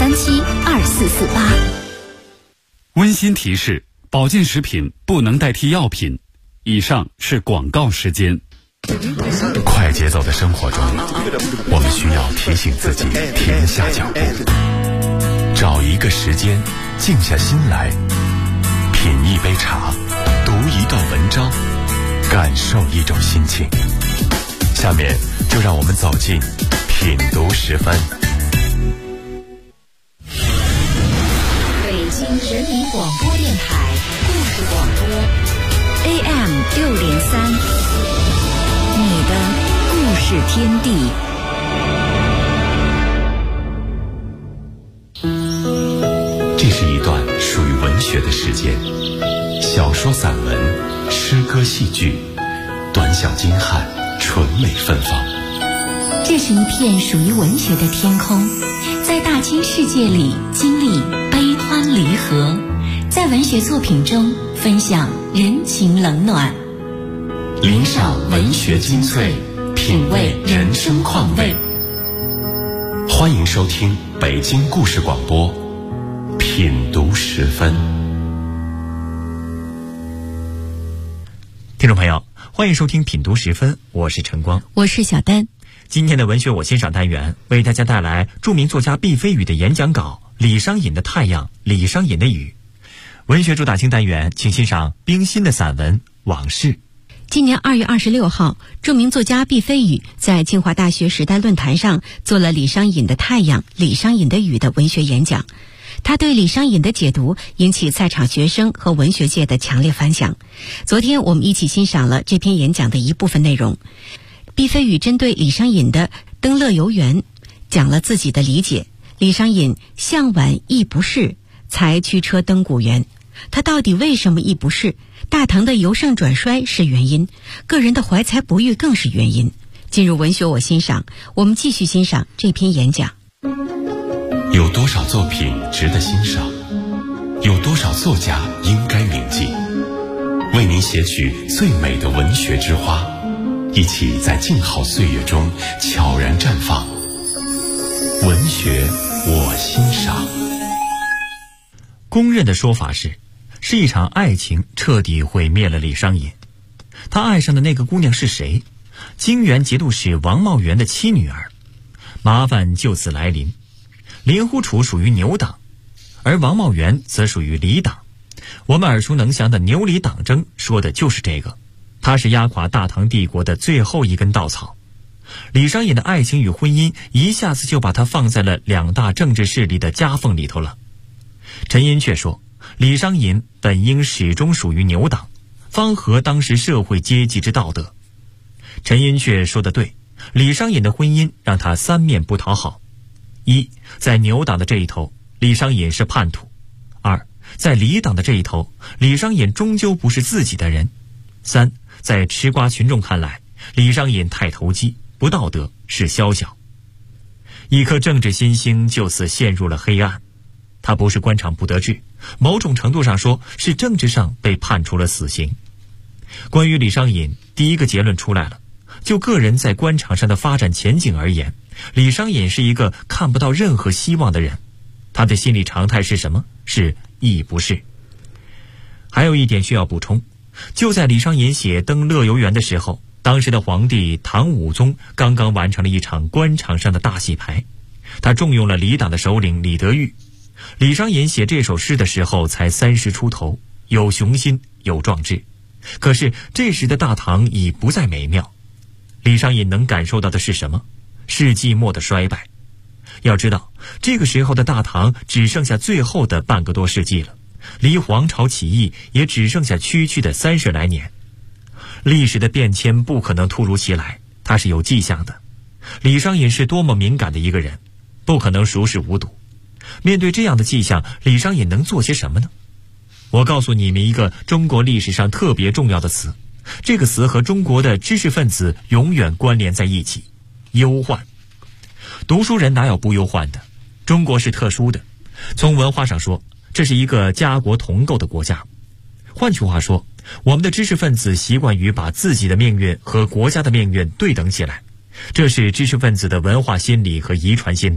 0937372448。 温馨提示：保健食品不能代替药品。以上是广告时间。 快节奏的生活中，我们需要提醒自己停下脚步，找一个时间静下心来，品一杯茶，读一段文章，感受一种心情。下面就让我们走进品读10分。 北京人民广播电台故事广播 AM603，你的故事天地。 这是一段属于文学的时间，小说、散文、诗歌、戏剧，短小精悍，纯美芬芳。 这是一片属于文学的天空，在大千世界里经历悲欢离合，在文学作品中分享人情冷暖， 领赏文学精粹，品味人生况味。欢迎收听北京故事广播品读10分。 听众朋友，欢迎收听品读10分，我是晨光， 我是小丹。 今天的文学我欣赏单元为大家带来著名作家毕飞宇的演讲稿《李商隐的太阳，李商隐的雨》。文学主打星单元，请欣赏冰心的散文《往事》。 今年2月26号，著名作家毕飞宇在清华大学时代论坛上做了李商隐的太阳，李商隐的雨的文学演讲。他对李商隐的解读引起在场学生和文学界的强烈反响。昨天我们一起欣赏了这篇演讲的一部分内容。毕飞宇针对李商隐的登乐游原讲了自己的理解。李商隐向晚亦不是，才驱车登古原。他到底为什么亦不是？大唐的由盛转衰是原因，个人的怀才不遇更是原因。进入文学我欣赏，我们继续欣赏这篇演讲。 有多少作品值得欣赏？有多少作家应该铭记？为您写取最美的文学之花，一起在静好岁月中悄然绽放。文学我欣赏。 公认的说法是一场爱情彻底毁灭了李商隐。他爱上的那个姑娘是谁？泾原节度使王茂元的妻女儿。麻烦就此来临。林呼楚属于牛党，而王茂元则属于李党。我们耳熟能详的牛李党争说的就是这个，它是压垮大唐帝国的最后一根稻草。李商隐的爱情与婚姻一下子就把他放在了两大政治势力的夹缝里头了。陈寅恪说，李商隐本应始终属于牛党，方合当时社会阶级之道德。陈寅恪说得对，李商隐的婚姻让他三面不讨好：一，在牛党的这一头，李商隐是叛徒；二，在李党的这一头，李商隐终究不是自己的人；三，在吃瓜群众看来，李商隐太投机、不道德，是宵小。一颗政治新星就此陷入了黑暗。他不是官场不得志，某种程度上说是政治上被判处了死刑。关于李商隐，第一个结论出来了。就个人在官场上的发展前景而言，李商隐是一个看不到任何希望的人。他的心理常态是什么？是亦不是。还有一点需要补充，就在李商隐写登乐游原的时候，当时的皇帝唐武宗刚刚完成了一场官场上的大洗牌，他重用了李党的首领李德裕。李商隐写这首诗的时候才30出头，有雄心，有壮志。可是这时的大唐已不再美妙。李商隐能感受到的是什么？世纪末的衰败。要知道，这个时候的大唐只剩下最后的半个多世纪了，离黄巢起义也只剩下区区的30来年。历史的变迁不可能突如其来，它是有迹象的。李商隐是多么敏感的一个人，不可能熟视无睹。面对这样的迹象，李商隐能做些什么呢？我告诉你们一个中国历史上特别重要的词，这个词和中国的知识分子永远关联在一起：忧患。读书人哪有不忧患的？中国是特殊的，从文化上说，这是一个家国同构的国家。换句话说，我们的知识分子习惯于把自己的命运和国家的命运对等起来，这是知识分子的文化心理和遗传心理，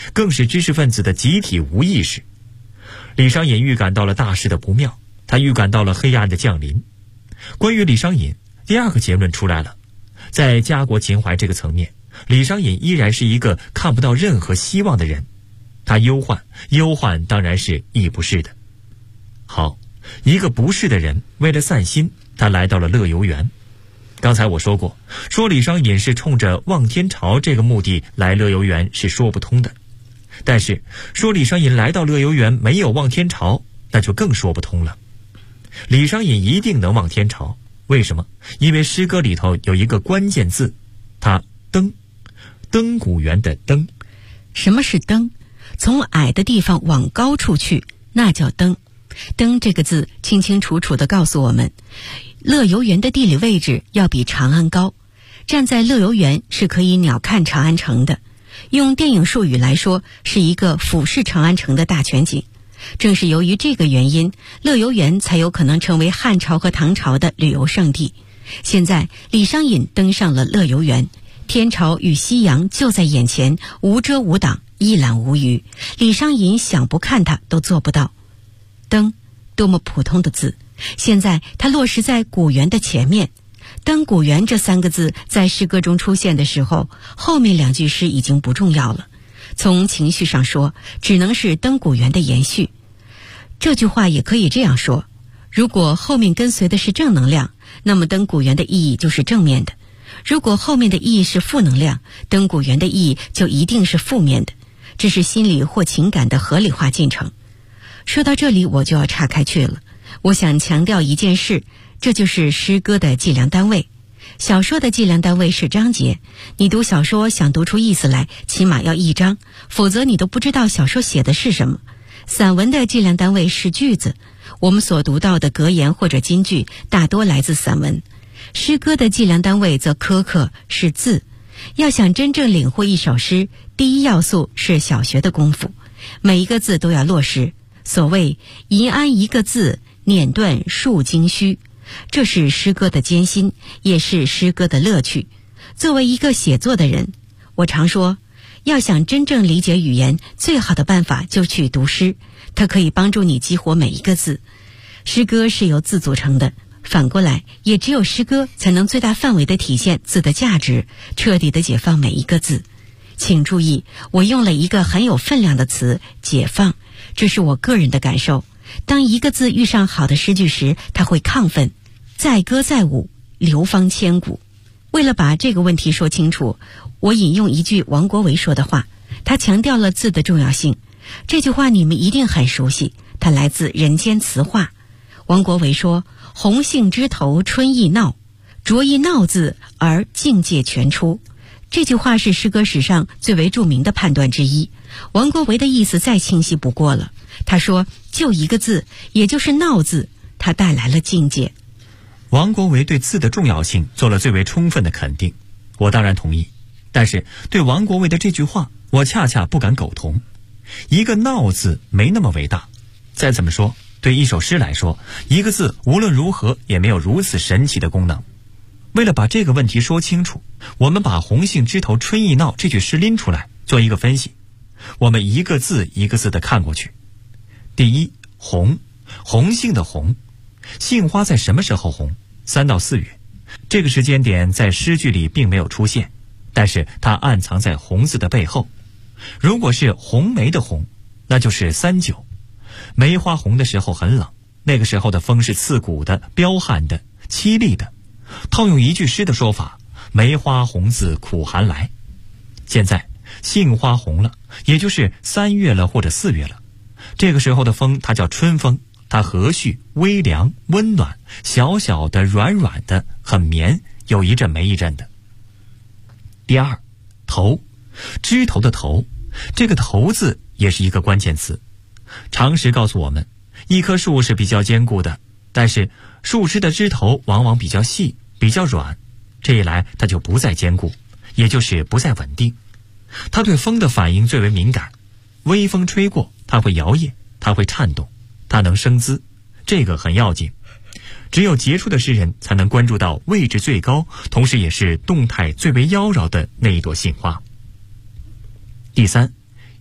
更是知识分子的集体无意识。李商隐预感到了大事的不妙，他预感到了黑暗的降临。关于李商隐，第二个结论出来了，在家国情怀这个层面，李商隐依然是一个看不到任何希望的人。他忧患当然是亦不是的。好，一个不是的人，为了散心，他来到了乐游原。刚才我说过，说李商隐是冲着望天朝这个目的来乐游原是说不通的。但是说李商隐来到乐游原没有望天朝，那就更说不通了。李商隐一定能望天朝，为什么？因为诗歌里头有一个关键字，它登，登古原的登。 什么是登？从矮的地方往高处去，那叫登。登这个字清清楚楚地告诉我们，乐游原的地理位置要比长安高。站在乐游原是可以鸟瞰长安城的，用电影术语来说，是一个俯视长安城的大全景。正是由于这个原因，乐游原才有可能成为汉朝和唐朝的旅游胜地。现在李商隐登上了乐游原，天朝与夕阳就在眼前，无遮无挡，一览无余。李商隐想不看它都做不到。登，多么普通的字，现在它落实在古原的前面。登古原这三个字在诗歌中出现的时候，后面两句诗已经不重要了。从情绪上说，只能是登古原的延续。这句话也可以这样说，如果后面跟随的是正能量，那么登古原的意义就是正面的；如果后面的意义是负能量，登古原的意义就一定是负面的。这是心理或情感的合理化进程。说到这里我就要岔开去了，我想强调一件事，这就是诗歌的计量单位。小说的计量单位是章节，你读小说想读出意思来，起码要一章，否则你都不知道小说写的是什么。散文的计量单位是句子，我们所读到的格言或者金句大多来自散文。诗歌的计量单位则苛刻，是字。要想真正领会一首诗，第一要素是小学的功夫，每一个字都要落实。所谓吟安一个字，碾断数经虚，这是诗歌的艰辛，也是诗歌的乐趣。作为一个写作的人，我常说，要想真正理解语言，最好的办法就去读诗，它可以帮助你激活每一个字。诗歌是由字组成的，反过来，也只有诗歌才能最大范围地体现字的价值，彻底地解放每一个字。请注意，我用了一个很有分量的词，解放，这是我个人的感受。当一个字遇上好的诗句时，它会亢奋，载歌载舞，流芳千古。为了把这个问题说清楚，我引用一句王国维说的话，他强调了字的重要性。这句话你们一定很熟悉，它来自《人间词话》。王国维说，红杏枝头春意闹，着一闹字而境界全出。这句话是诗歌史上最为著名的判断之一。王国维的意思再清晰不过了，他说就一个字，也就是闹字，它带来了境界。 王国维对字的重要性做了最为充分的肯定，我当然同意。但是对王国维的这句话，我恰恰不敢苟同。一个闹字没那么伟大，再怎么说，对一首诗来说，一个字无论如何也没有如此神奇的功能。为了把这个问题说清楚，我们把红杏枝头春意闹这句诗拎出来做一个分析。我们一个字一个字地看过去。第一，红，红杏的红，杏花在什么时候红？3到4月，这个时间点在诗句里并没有出现，但是它暗藏在红字的背后。如果是红梅的红，那就是3、9。梅花红的时候很冷，那个时候的风是刺骨的、彪悍的、凄厉的。套用一句诗的说法，梅花红自苦寒来。现在杏花红了，也就是3月了或者4月了。这个时候的风它叫春风，它和煦、微凉、温暖，小小的、软软的，很绵，有一阵没一阵的。第二，头，枝头的头，这个头字也是一个关键词。常识告诉我们，一棵树是比较坚固的，但是树枝的枝头往往比较细，比较软，这一来它就不再坚固，也就是不再稳定。它对风的反应最为敏感，微风吹过，它会摇曳，它会颤动，它能生姿，这个很要紧。只有杰出的诗人才能关注到位置最高，同时也是动态最为妖娆的那一朵杏花。第三，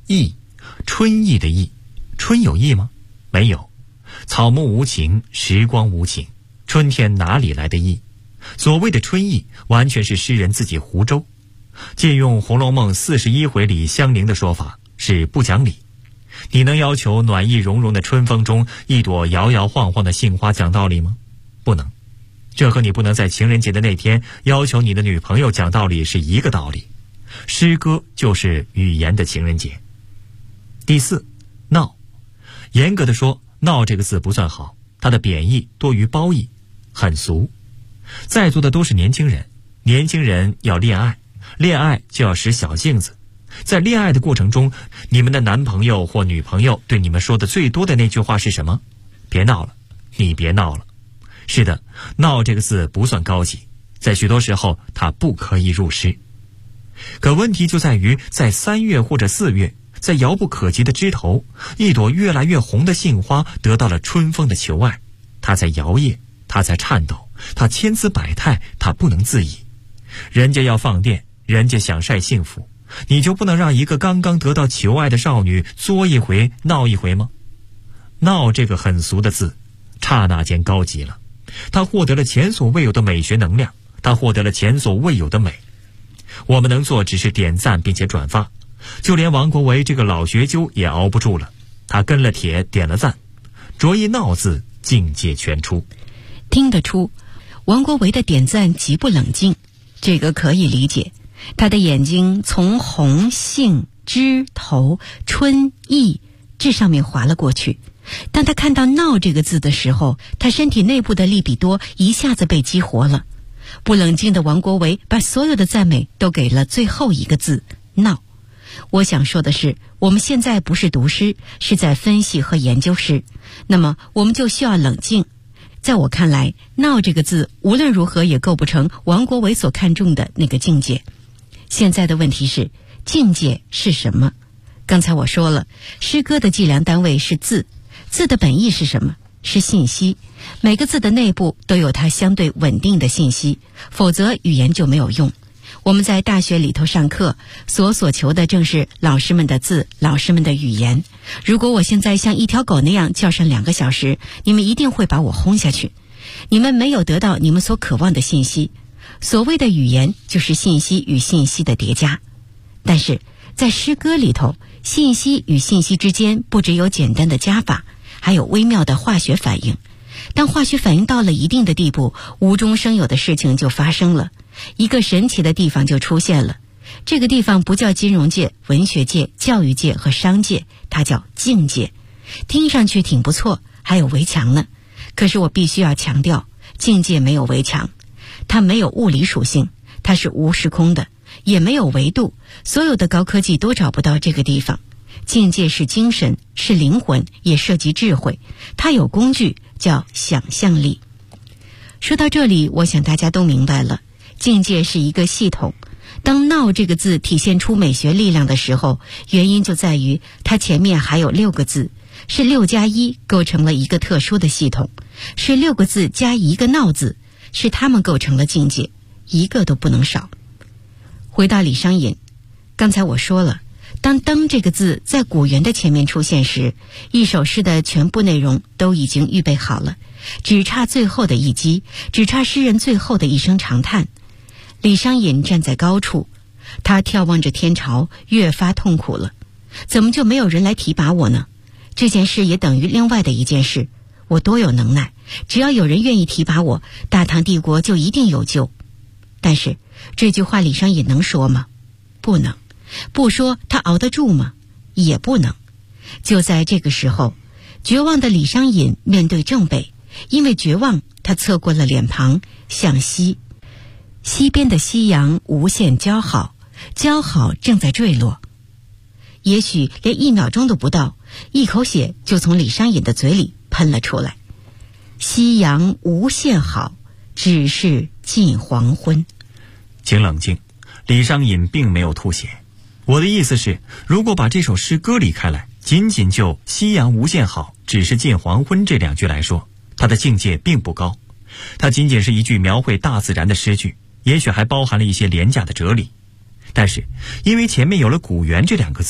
意，春意的意。春有意吗？没有。草木无情，时光无情，春天哪里来的意？所谓的春意，完全是诗人自己胡诌。借用《红楼梦》41回里香菱的说法，是不讲理。你能要求暖意融融的春风中一朵摇摇晃晃的杏花讲道理吗？不能。这和你不能在情人节的那天要求你的女朋友讲道理是一个道理。诗歌就是语言的情人节。第四，闹。严格的说，闹这个字不算好，它的贬义多于褒义，很俗。在座的都是年轻人，年轻人要恋爱，恋爱就要使小性子。在恋爱的过程中，你们的男朋友或女朋友对你们说的最多的那句话是什么？别闹了，你别闹了。是的，闹这个字不算高级，在许多时候它不可以入诗。可问题就在于，在3月或者4月，在遥不可及的枝头，一朵越来越红的杏花得到了春风的求爱，它在摇曳，它在颤抖，它千姿百态，它不能自已。人家要放电，人家想晒幸福，你就不能让一个刚刚得到求爱的少女作一回闹一回吗？闹这个很俗的字，刹那间高级了，它获得了前所未有的美学能量，它获得了前所未有的美。我们能做只是点赞并且转发，就连王国维这个老学究也熬不住了，他跟了帖点了赞，着一闹字，境界全出。 听得出王国维的点赞极不冷静，这个可以理解。他的眼睛从红杏枝头春意这上面划了过去，当他看到闹这个字的时候，他身体内部的利比多一下子被激活了。不冷静的王国维把所有的赞美都给了最后一个字闹。我想说的是，我们现在不是读诗，是在分析和研究诗，那么我们就需要冷静。在我看来，闹这个字无论如何也构不成王国维所看重的那个境界。现在的问题是，境界是什么？刚才我说了，诗歌的计量单位是字，字的本意是什么？是信息。每个字的内部都有它相对稳定的信息，否则语言就没有用。我们在大学里头上课，所求的正是老师们的字，老师们的语言。如果我现在像一条狗那样叫上2个小时，你们一定会把我轰下去。你们没有得到你们所渴望的信息。所谓的语言就是信息与信息的叠加，但是在诗歌里头，信息与信息之间不只有简单的加法，还有微妙的化学反应。当化学反应到了一定的地步，无中生有的事情就发生了，一个神奇的地方就出现了。这个地方不叫金融界、文学界、教育界和商界，它叫境界。听上去挺不错，还有围墙呢。可是我必须要强调，境界没有围墙，它没有物理属性，它是无时空的，也没有维度，所有的高科技都找不到这个地方。境界是精神，是灵魂，也涉及智慧，它有工具叫想象力。说到这里，我想大家都明白了，境界是一个系统。当闹这个字体现出美学力量的时候，原因就在于它前面还有6个字，是6加1构成了一个特殊的系统，是6个字加1个闹字，是它们构成了境界，一个都不能少。回到李商隐，刚才我说了，当灯这个字在古元的前面出现时，一首诗的全部内容都已经预备好了，只差最后的一击，只差诗人最后的一声长叹。李商隐站在高处，他眺望着天朝，越发痛苦了。怎么就没有人来提拔我呢？这件事也等于另外的一件事，我多有能耐，只要有人愿意提拔我，大唐帝国就一定有救。但是这句话李商隐能说吗？不能。不说他熬得住吗？也不能。就在这个时候，绝望的李商隐面对正北，因为绝望，他侧过了脸庞，向西。西边的夕阳无限姣好，姣好正在坠落。也许连1秒钟都不到，一口血就从李商隐的嘴里喷了出来。夕阳无限好，只是近黄昏。 请冷静，李商隐并没有吐血。我的意思是，如果把这首诗割离开来，仅仅就夕阳无限好，只是近黄昏这2句来说，它的境界并不高。它仅仅是一句描绘大自然的诗句，也许还包含了一些廉价的哲理。但是因为前面有了古元这2个字，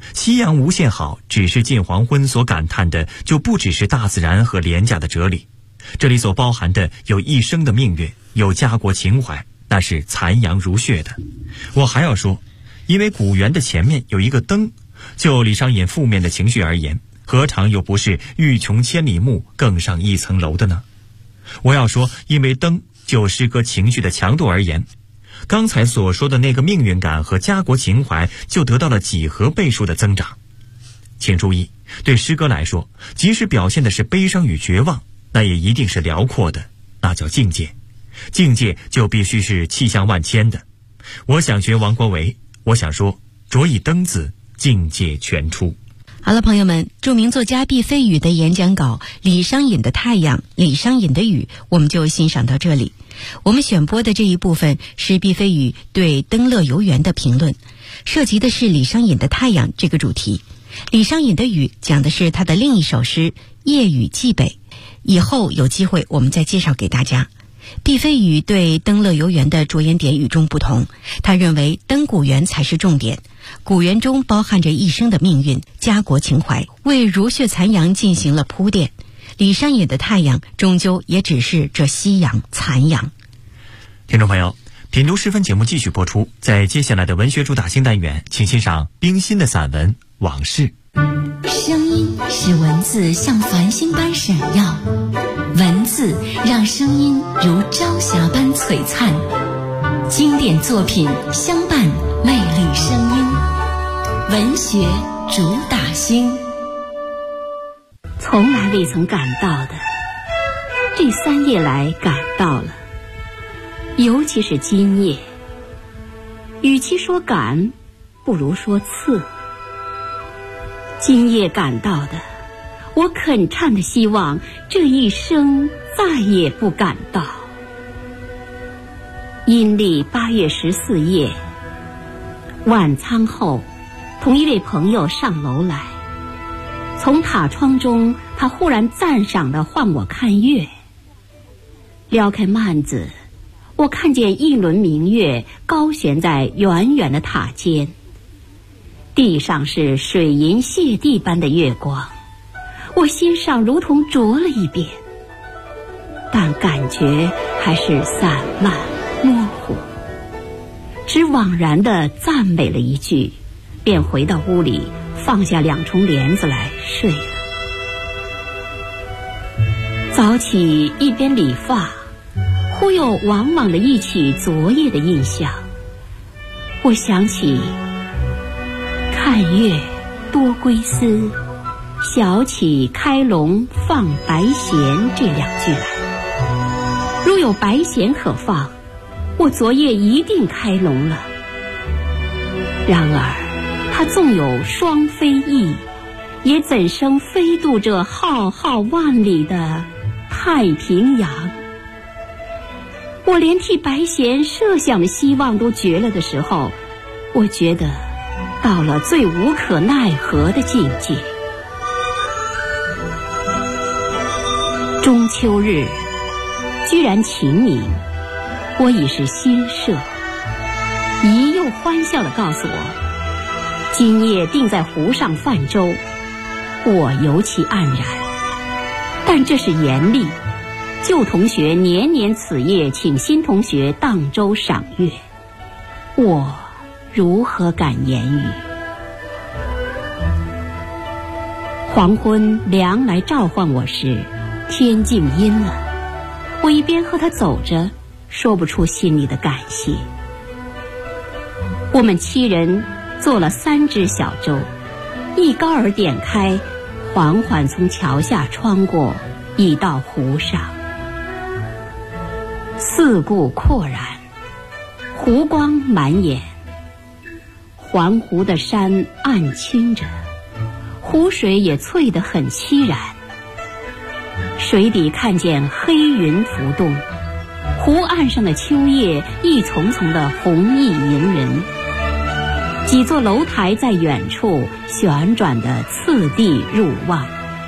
夕阳无限好，只是近黄昏所感叹的就不只是大自然和廉价的哲理，这里所包含的有一生的命运，有家国情怀，那是残阳如血的。我还要说，因为古园的前面有一个灯，就李商隐负面的情绪而言，何尝又不是欲穷千里目，更上一层楼的呢？我要说，因为灯就诗歌情绪的强度而言，刚才所说的那个命运感和家国情怀就得到了几何倍数的增长。请注意，对诗歌来说，即使表现的是悲伤与绝望，那也一定是辽阔的，那叫境界。境界就必须是气象万千的。我想学王国维，我想说，着以灯字，境界全出。 好了，朋友们，著名作家毕飞宇的演讲稿《李商隐的太阳，李商隐的雨》，我们就欣赏到这里。我们选播的这一部分是毕飞宇对登乐游原的评论，涉及的是李商隐的太阳这个主题。李商隐的雨讲的是他的另一首诗《夜雨寄北》，以后有机会我们再介绍给大家。毕飞宇对登乐游原的着眼点与众不同，他认为登古原才是重点，古原中包含着一生的命运、家国情怀，为如血残阳进行了铺垫。李商隐的太阳终究也只是这夕阳残阳。 听众朋友，品读诗分节目继续播出，在接下来的文学主打新单元，请欣赏冰心的散文《往事》。 声音使文字像繁星般闪耀，文字让声音如朝霞般璀璨，经典作品相伴魅力声音，文学主打星。从来未曾感到的，这3夜来感到了，尤其是今夜。与其说感，不如说刺。今夜感到的，我恳颤的希望这一生再也不感到。阴历8月14夜，晚餐后，同一位朋友上楼来，从塔窗中，他忽然赞赏地唤我看月。撩开幔子，我看见一轮明月高悬在远远的塔尖，地上是水银泻地般的月光，我心上如同浊了一遍，但感觉还是散漫模糊，只惘然地赞美了一句，便回到屋里放下2重帘子来睡了。早起一边理发，忽又往往地忆起昨夜的印象。我想起看月多归思，小起开笼放白弦这2句来。如有白弦可放，我昨夜一定开笼了。然而它纵有双飞翼，也怎生飞渡这浩浩万里的太平洋？我连替白弦设想的希望都绝了的时候，我觉得到了最无可奈何的境界。中秋日居然晴明，我已是心设。姨又欢笑地告诉我，今夜定在湖上泛舟。我尤其黯然，但这是严厉。旧同学年年此夜请新同学荡舟赏月，我如何敢言语？黄昏凉来召唤我时，天静阴了。我一边和他走着，说不出心里的感谢。我们7人做了3只小舟，一高而点开，缓缓从桥下穿过，已到湖上。四顾阔然，湖光满眼，环湖的山暗青着，湖水也翠得很凄然。水底看见黑云浮动，湖岸上的秋叶一丛丛的红意迎人，几座楼台在远处旋转的次第入望。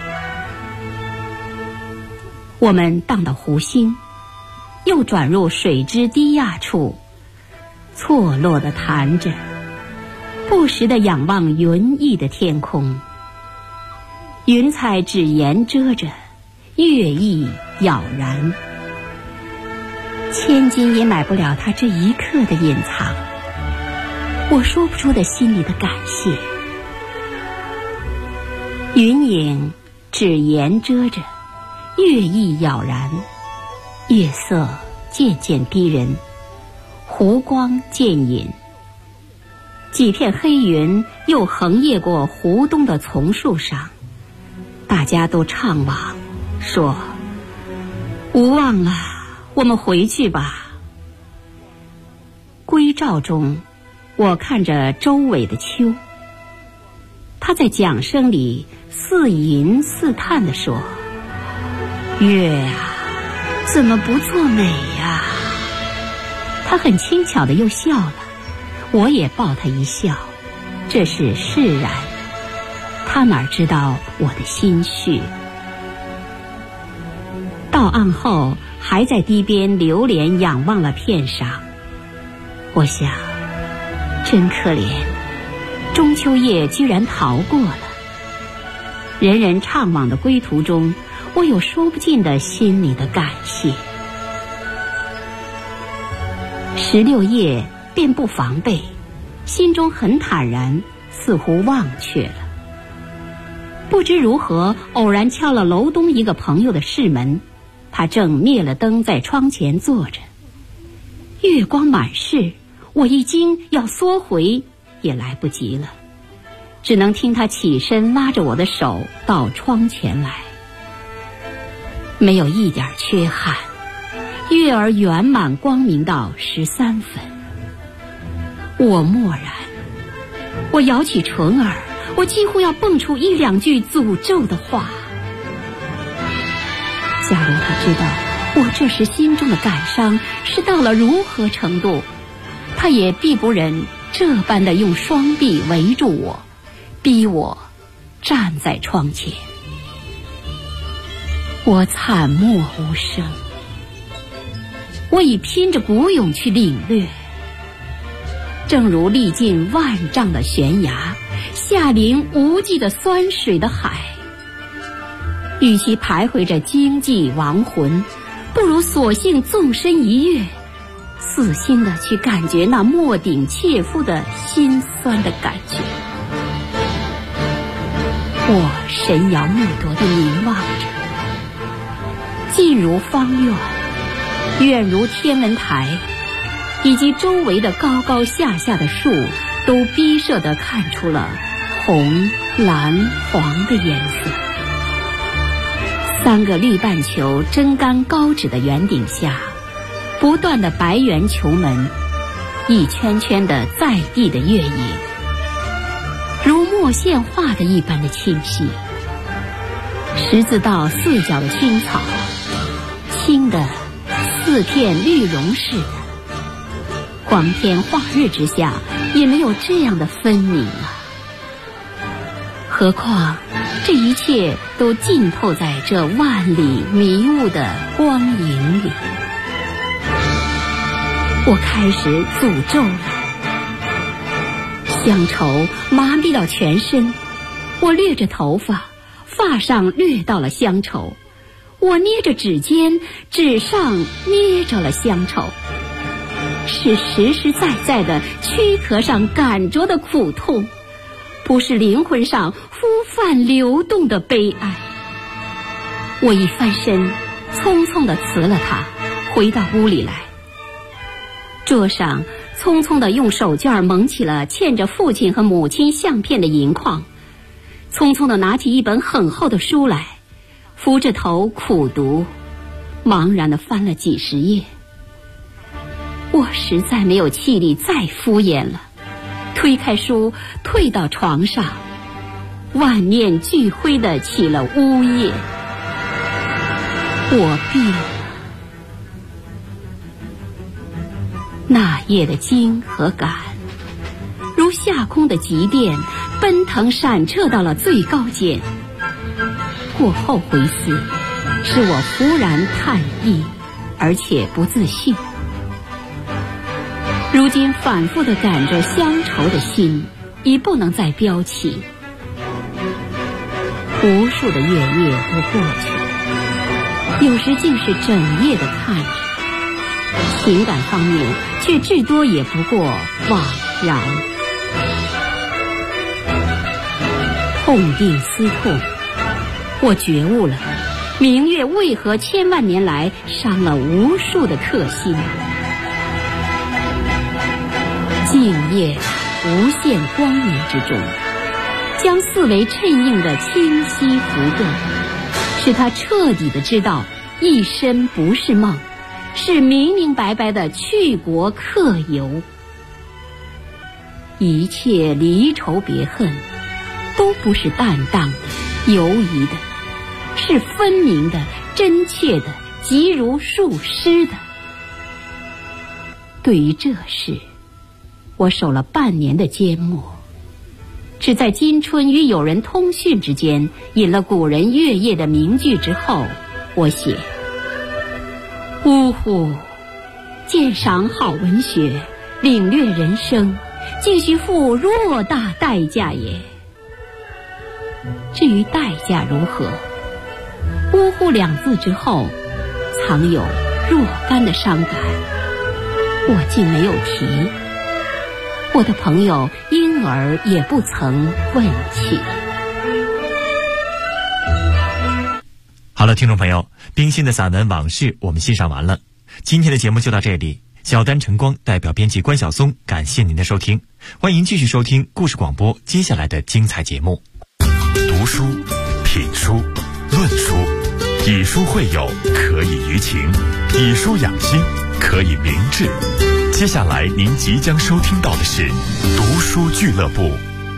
我们荡到湖心，又转入水之低压处，错落地弹着， 不时地仰望云翳的天空。云彩只言遮着，月意杳然，千金也买不了它这一刻的隐藏，我说不出的心里的感谢。云影只言遮着，月意杳然，月色渐渐逼人，湖光渐隐，几片黑云又横曳过湖东的丛树上，大家都怅望，说：无望了，我们回去吧。归照中，我看着周围的秋，他在桨声里似吟似叹地说：月啊，怎么不作美呀？他很轻巧地又笑了，我也抱他一笑，这是释然。他哪知道我的心绪。到岸后，还在堤边流连仰望了片晌。我想，真可怜，中秋夜居然逃过了。人人怅惘的归途中，我有说不尽的心里的感谢。16夜便不防备，心中很坦然，似乎忘却了。不知如何，偶然敲了楼东一个朋友的室门，他正灭了灯在窗前坐着，月光满室，我一惊要缩回也来不及了，只能听他起身拉着我的手到窗前来。没有一点缺憾，月儿圆满光明到13分。我默然，我摇起唇儿，我几乎要蹦出1、2句诅咒的话。假如他知道我这时心中的感伤是到了如何程度，他也必不忍这般的用双臂围住我，逼我站在窗前。我惨默无声，我已拼着鼓勇去领略，正如历尽万丈的悬崖，下临无际的酸水的海。与其徘徊着经济亡魂，不如索性纵身一跃，死心地去感觉那莫顶切肤的心酸的感觉。我神摇目夺地凝望着，近如方院，远如天文台，以及周围的高高下下的树，都逼射地看出了红、蓝、黄的颜色。3个绿半球针杆高指的圆顶下，不断的白圆球门，一圈圈的在地的月影，如墨线画的一般的清晰。十字道4角的青草，青的似片绿绒似的，光天化日之下也没有这样的分明啊。何况这一切都浸透在这万里迷雾的光影里。我开始诅咒了，乡愁麻痹了全身，我掠着头发，发上掠到了乡愁，我捏着指尖，指上捏着了乡愁，是实实在在的躯壳上感着的苦痛，不是灵魂上呼泛流动的悲哀。我一翻身，匆匆地辞了他，回到屋里来。桌上匆匆地用手绢蒙起了嵌着父亲和母亲相片的银框，匆匆地拿起一本很厚的书来，扶着头苦读，茫然地翻了几十页。我实在没有气力再敷衍了，推开书，退到床上，万念俱灰地起了呜咽。我病了。那夜的惊和感，如下空的急电，奔腾闪彻到了最高尖。过后回思，使我忽然叹意，而且不自信。如今反复地感着乡愁的心， 已不能再标起。无数的月夜都过去，有时竟是整夜的看着，情感方面却至多也不过惘然。痛定思痛，我觉悟了，明月为何千万年来伤了无数的客心。静夜无限光明之中，将四维衬映的清晰浮动，使他彻底的知道一生不是梦，是明明白白的去国客游。一切离愁别恨都不是淡淡的游移的，是分明的真切的急如数诗的。对于这事，我守了半年的缄默，只在今春与友人通讯之间引了古人月夜的名句之后，我写：呜呼，鉴赏好文学，领略人生，竟需付偌大代价也。至于代价如何，呜呼两字之后藏有若干的伤感，我竟没有提，我的朋友因而也不曾问起。 好了，听众朋友，冰心的散文《往事》我们欣赏完了，今天的节目就到这里。小丹晨光代表编辑关晓松，感谢您的收听，欢迎继续收听故事广播接下来的精彩节目。 读书、品书、论书，以书会友，可以娱情；以书养心，可以明志。接下来您即将收听到的是读书俱乐部。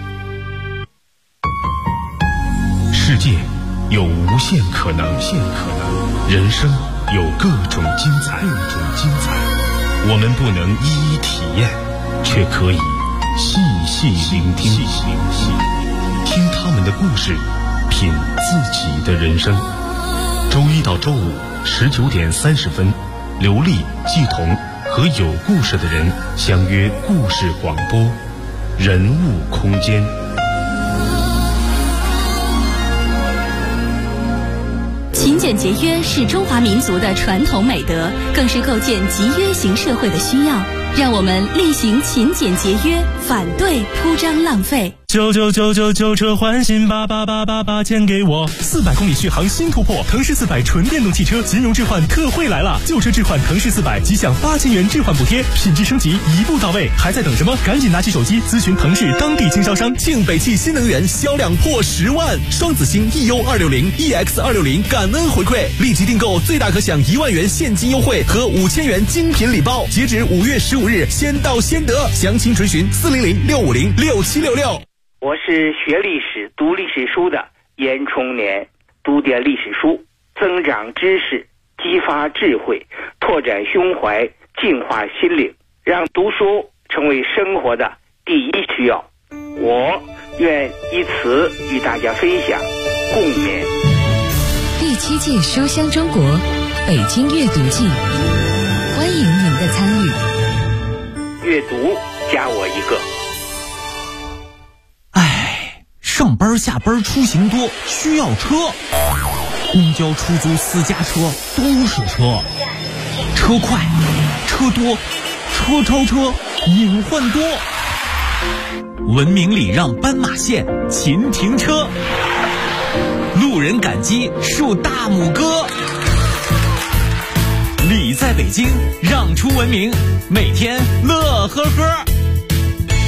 世界有无限可能，人生有各种精彩。我们不能一一体验，却可以细细聆听，听他们的故事，品自己的人生。周一到周五19点30分，刘丽、季彤和有故事的人相约故事广播，人物空间。 勤俭节约是中华民族的传统美德，更是构建集约型社会的需要。让我们厉行勤俭节约，反对铺张浪费。 旧车换新88888钱给我，400公里续航新突破，腾势400纯电动汽车金融置换特惠来了，旧车置换腾势400即享8000元置换补贴，品质升级一步到位，还在等什么？赶紧拿起手机咨询腾势当地经销商。 庆北汽新能源销量破10万，双子星 EU260、EX260 感恩回馈，立即订购最大可享1万元现金优惠和5000元精品礼包，截止5月15日，先到先得，详情垂询400-650-6766。 我是学历史、读历史书的严冲年，读点历史书，增长知识，激发智慧，拓展胸怀，净化心灵，让读书成为生活的第一需要。我愿以此与大家分享共勉。 第7届书香中国北京阅读季，欢迎您的参与。 阅读加我一个。 上班下班出行多，需要车，公交、出租、私家车都是车，车快，车多，车超车，隐患多。文明礼让斑马线，勤停车，路人感激竖大拇哥。礼在北京，让出文明，每天乐呵呵。